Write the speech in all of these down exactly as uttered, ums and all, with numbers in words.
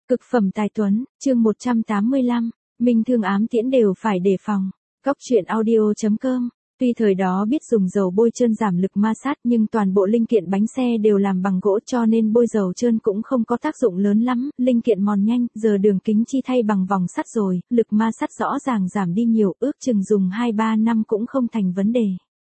Cực phẩm tài tuấn, chương một trăm tám mươi lăm, minh thương ám tiễn đều phải đề phòng. Góc truyện audio chấm com. Tuy thời đó biết dùng dầu bôi trơn giảm lực ma sát nhưng toàn bộ linh kiện bánh xe đều làm bằng gỗ cho nên bôi dầu trơn cũng không có tác dụng lớn lắm, linh kiện mòn nhanh, giờ đường kính chi thay bằng vòng sắt rồi, lực ma sát rõ ràng giảm đi nhiều, ước chừng dùng hai ba năm cũng không thành vấn đề.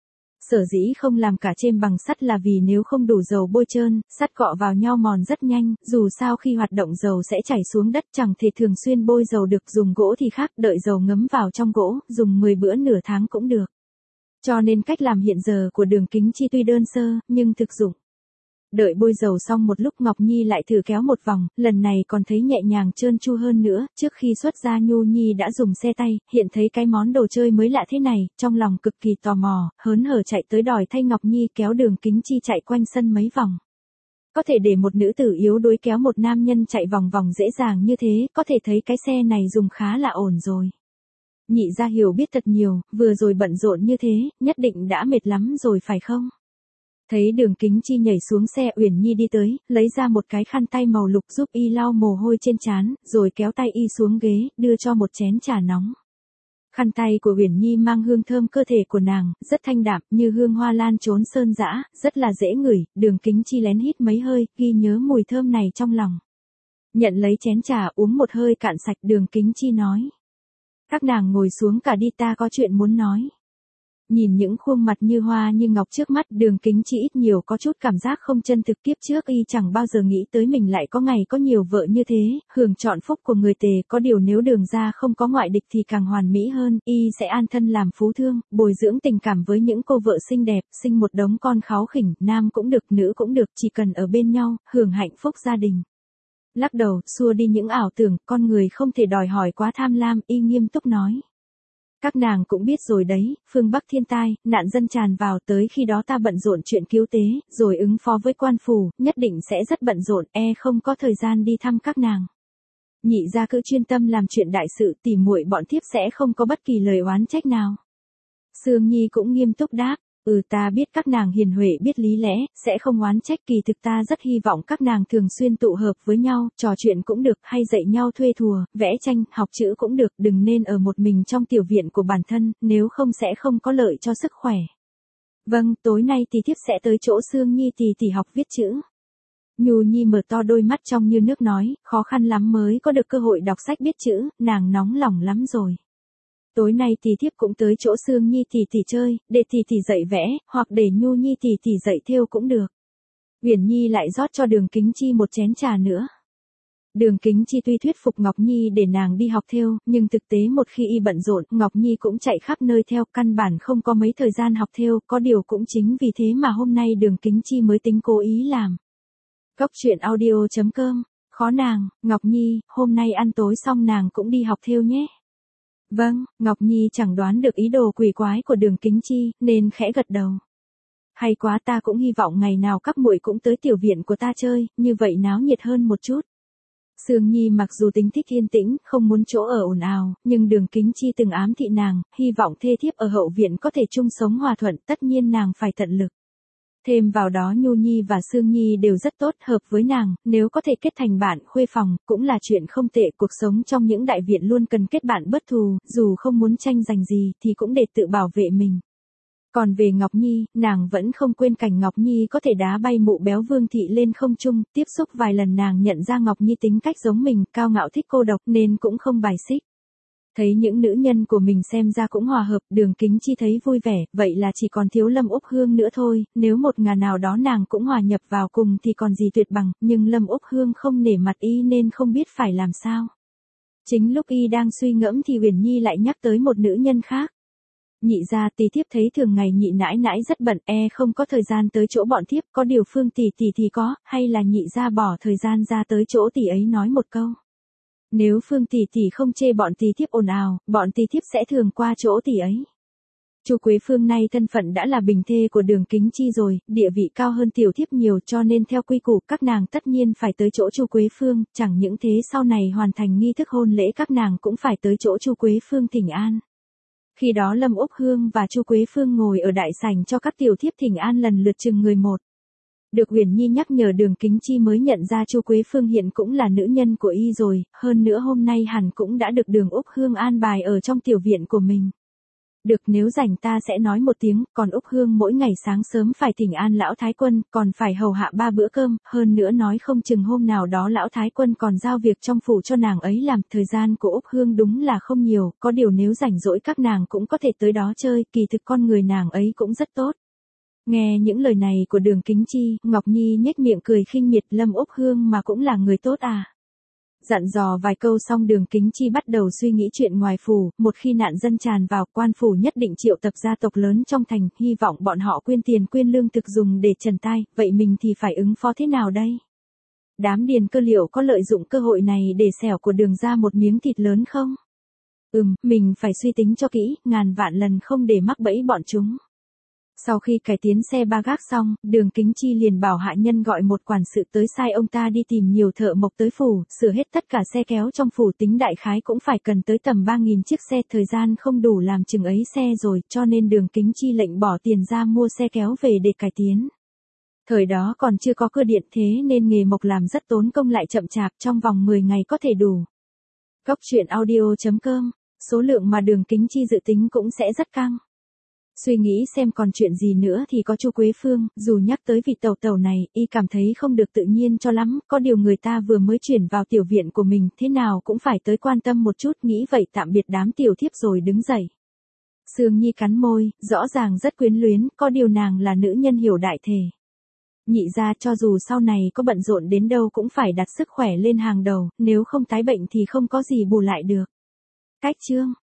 Sở dĩ không làm cả chêm bằng sắt là vì nếu không đủ dầu bôi trơn, sắt cọ vào nhau mòn rất nhanh, dù sao khi hoạt động dầu sẽ chảy xuống đất chẳng thể thường xuyên bôi dầu được, dùng gỗ thì khác, đợi dầu ngấm vào trong gỗ, dùng mười bữa nửa tháng cũng được. Cho nên cách làm hiện giờ của đường kính chi tuy đơn sơ, nhưng thực dụng. Đợi bôi dầu xong một lúc Ngọc Nhi lại thử kéo một vòng, lần này còn thấy nhẹ nhàng trơn tru hơn nữa, trước khi xuất ra Nhu Nhi đã dùng xe tay, hiện thấy cái món đồ chơi mới lạ thế này, trong lòng cực kỳ tò mò, hớn hở chạy tới đòi thay Ngọc Nhi kéo đường kính chi chạy quanh sân mấy vòng. Có thể để một nữ tử yếu đuối kéo một nam nhân chạy vòng vòng dễ dàng như thế, có thể thấy cái xe này dùng khá là ổn rồi. Nhị gia hiểu biết thật nhiều, vừa rồi bận rộn như thế, nhất định đã mệt lắm rồi phải không? Thấy đường kính chi nhảy xuống xe, Uyển Nhi đi tới, lấy ra một cái khăn tay màu lục giúp y lau mồ hôi trên trán, rồi kéo tay y xuống ghế, đưa cho một chén trà nóng. Khăn tay của Uyển Nhi mang hương thơm cơ thể của nàng, rất thanh đạm, như hương hoa lan trốn sơn dã, rất là dễ ngửi, đường kính chi lén hít mấy hơi, ghi nhớ mùi thơm này trong lòng. Nhận lấy chén trà uống một hơi cạn sạch, đường kính chi nói. Các nàng ngồi xuống cả đi, ta có chuyện muốn nói. Nhìn những khuôn mặt như hoa như ngọc trước mắt, đường kính chi ít nhiều có chút cảm giác không chân thực, kiếp trước y chẳng bao giờ nghĩ tới mình lại có ngày có nhiều vợ như thế, hưởng trọn phúc của người tề, có điều nếu đường ra không có ngoại địch thì càng hoàn mỹ hơn, y sẽ an thân làm phú thương, bồi dưỡng tình cảm với những cô vợ xinh đẹp, sinh một đống con kháu khỉnh, nam cũng được, nữ cũng được, chỉ cần ở bên nhau, hưởng hạnh phúc gia đình. Lắc đầu, xua đi những ảo tưởng, con người không thể đòi hỏi quá tham lam, y nghiêm túc nói. Các nàng cũng biết rồi đấy, phương Bắc thiên tai, nạn dân tràn vào, tới khi đó ta bận rộn chuyện cứu tế, rồi ứng phó với quan phủ, nhất định sẽ rất bận rộn, e không có thời gian đi thăm các nàng. Nhị gia cứ chuyên tâm làm chuyện đại sự, tỉ muội bọn thiếp sẽ không có bất kỳ lời oán trách nào. Sương Nhi cũng nghiêm túc đáp. Ừ, ta biết các nàng hiền huệ biết lý lẽ, sẽ không oán trách, kỳ thực ta rất hy vọng các nàng thường xuyên tụ hợp với nhau, trò chuyện cũng được, hay dạy nhau thuê thùa, vẽ tranh, học chữ cũng được, đừng nên ở một mình trong tiểu viện của bản thân, nếu không sẽ không có lợi cho sức khỏe. Vâng, tối nay tỷ thiếp sẽ tới chỗ Sương Nhi tỷ tỷ học viết chữ. Nhu Nhi mở to đôi mắt trong như nước nói, khó khăn lắm mới có được cơ hội đọc sách biết chữ, nàng nóng lòng lắm rồi. Tối nay tỷ thiếp cũng tới chỗ Sương Nhi tỷ tỷ chơi, để tỷ tỷ dạy vẽ, hoặc để Nhu Nhi tỷ tỷ dạy thêu cũng được. Uyển Nhi lại rót cho đường kính chi một chén trà nữa. Đường kính chi tuy thuyết phục Ngọc Nhi để nàng đi học thêu, nhưng thực tế một khi y bận rộn, Ngọc Nhi cũng chạy khắp nơi theo, căn bản không có mấy thời gian học thêu, có điều cũng chính vì thế mà hôm nay đường kính chi mới tính cố ý làm. Góc truyện audio chấm com, khó nàng, Ngọc Nhi, hôm nay ăn tối xong nàng cũng đi học thêu nhé. Vâng, Ngọc Nhi chẳng đoán được ý đồ quỷ quái của đường kính chi, nên khẽ gật đầu. Hay quá, ta cũng hy vọng ngày nào các muội cũng tới tiểu viện của ta chơi, như vậy náo nhiệt hơn một chút. Sương Nhi mặc dù tính thích yên tĩnh, không muốn chỗ ở ồn ào, nhưng đường kính chi từng ám thị nàng, hy vọng thê thiếp ở hậu viện có thể chung sống hòa thuận, tất nhiên nàng phải tận lực. Thêm vào đó Nhu Nhi và Sương Nhi đều rất tốt, hợp với nàng, nếu có thể kết thành bạn khuê phòng, cũng là chuyện không tệ, cuộc sống trong những đại viện luôn cần kết bạn bất thù, dù không muốn tranh giành gì, thì cũng để tự bảo vệ mình. Còn về Ngọc Nhi, nàng vẫn không quên cảnh Ngọc Nhi có thể đá bay mụ béo Vương Thị lên không trung, tiếp xúc vài lần nàng nhận ra Ngọc Nhi tính cách giống mình, cao ngạo thích cô độc nên cũng không bài xích. Thấy những nữ nhân của mình xem ra cũng hòa hợp, đường kính chi thấy vui vẻ, vậy là chỉ còn thiếu Lâm Úc Hương nữa thôi, nếu một ngày nào đó nàng cũng hòa nhập vào cùng thì còn gì tuyệt bằng, nhưng Lâm Úc Hương không nể mặt y nên không biết phải làm sao. Chính lúc y đang suy ngẫm thì Uyển Nhi lại nhắc tới một nữ nhân khác. Nhị gia, tỷ thiếp thấy thường ngày nhị nãi nãi rất bận, e không có thời gian tới chỗ bọn thiếp, có điều Phương tỷ tỷ thì có, hay là nhị gia bỏ thời gian ra tới chỗ tỷ ấy nói một câu. Nếu Phương tỷ tỷ không chê bọn tỷ thiếp ồn ào, bọn tỷ thiếp sẽ thường qua chỗ tỷ ấy. Chu Quế Phương nay thân phận đã là bình thê của đường kính chi rồi, địa vị cao hơn tiểu thiếp nhiều, cho nên theo quy củ các nàng tất nhiên phải tới chỗ Chu Quế Phương, chẳng những thế sau này hoàn thành nghi thức hôn lễ các nàng cũng phải tới chỗ Chu Quế Phương thỉnh an. Khi đó Lâm Úc Hương và Chu Quế Phương ngồi ở đại sảnh cho các tiểu thiếp thỉnh an lần lượt chừng người một. Được Uyển Nhi nhắc nhở Đường Kính Chi mới nhận ra Chu Quế Phương hiện cũng là nữ nhân của y rồi, hơn nữa hôm nay hẳn cũng đã được Đường Úc Hương an bài ở trong tiểu viện của mình. Được, nếu rảnh ta sẽ nói một tiếng, còn Úc Hương mỗi ngày sáng sớm phải thỉnh an lão thái quân, còn phải hầu hạ ba bữa cơm, hơn nữa nói không chừng hôm nào đó lão thái quân còn giao việc trong phủ cho nàng ấy làm, thời gian của Úc Hương đúng là không nhiều, có điều nếu rảnh rỗi các nàng cũng có thể tới đó chơi, kỳ thực con người nàng ấy cũng rất tốt. Nghe những lời này của Đường Kính Chi, Ngọc Nhi nhếch miệng cười khinh miệt, Lâm Úc Hương mà cũng là người tốt à. Dặn dò vài câu xong Đường Kính Chi bắt đầu suy nghĩ chuyện ngoài phủ, một khi nạn dân tràn vào, quan phủ nhất định triệu tập gia tộc lớn trong thành, hy vọng bọn họ quyên tiền quyên lương thực dùng để trần tai, vậy mình thì phải ứng phó thế nào đây? Đám Điền Cơ liệu có lợi dụng cơ hội này để xẻo của Đường ra một miếng thịt lớn không? Ừm, mình phải suy tính cho kỹ, ngàn vạn lần không để mắc bẫy bọn chúng. Sau khi cải tiến xe ba gác xong, Đường Kính Chi liền bảo hạ nhân gọi một quản sự tới sai ông ta đi tìm nhiều thợ mộc tới phủ, sửa hết tất cả xe kéo trong phủ, tính đại khái cũng phải cần tới tầm ba nghìn chiếc xe, thời gian không đủ làm chừng ấy xe rồi, cho nên Đường Kính Chi lệnh bỏ tiền ra mua xe kéo về để cải tiến. Thời đó còn chưa có cơ điện thế nên nghề mộc làm rất tốn công lại chậm chạp, trong vòng mười ngày có thể đủ. Góc truyện audio chấm com, số lượng mà Đường Kính Chi dự tính cũng sẽ rất căng. Suy nghĩ xem còn chuyện gì nữa thì có Chu Quế Phương, dù nhắc tới vị tẩu tẩu này, y cảm thấy không được tự nhiên cho lắm, có điều người ta vừa mới chuyển vào tiểu viện của mình, thế nào cũng phải tới quan tâm một chút, nghĩ vậy tạm biệt đám tiểu thiếp rồi đứng dậy. Sương Nhi cắn môi, rõ ràng rất quyến luyến, có điều nàng là nữ nhân hiểu đại thể. Nhị ra cho dù sau này có bận rộn đến đâu cũng phải đặt sức khỏe lên hàng đầu, nếu không tái bệnh thì không có gì bù lại được. Cách chương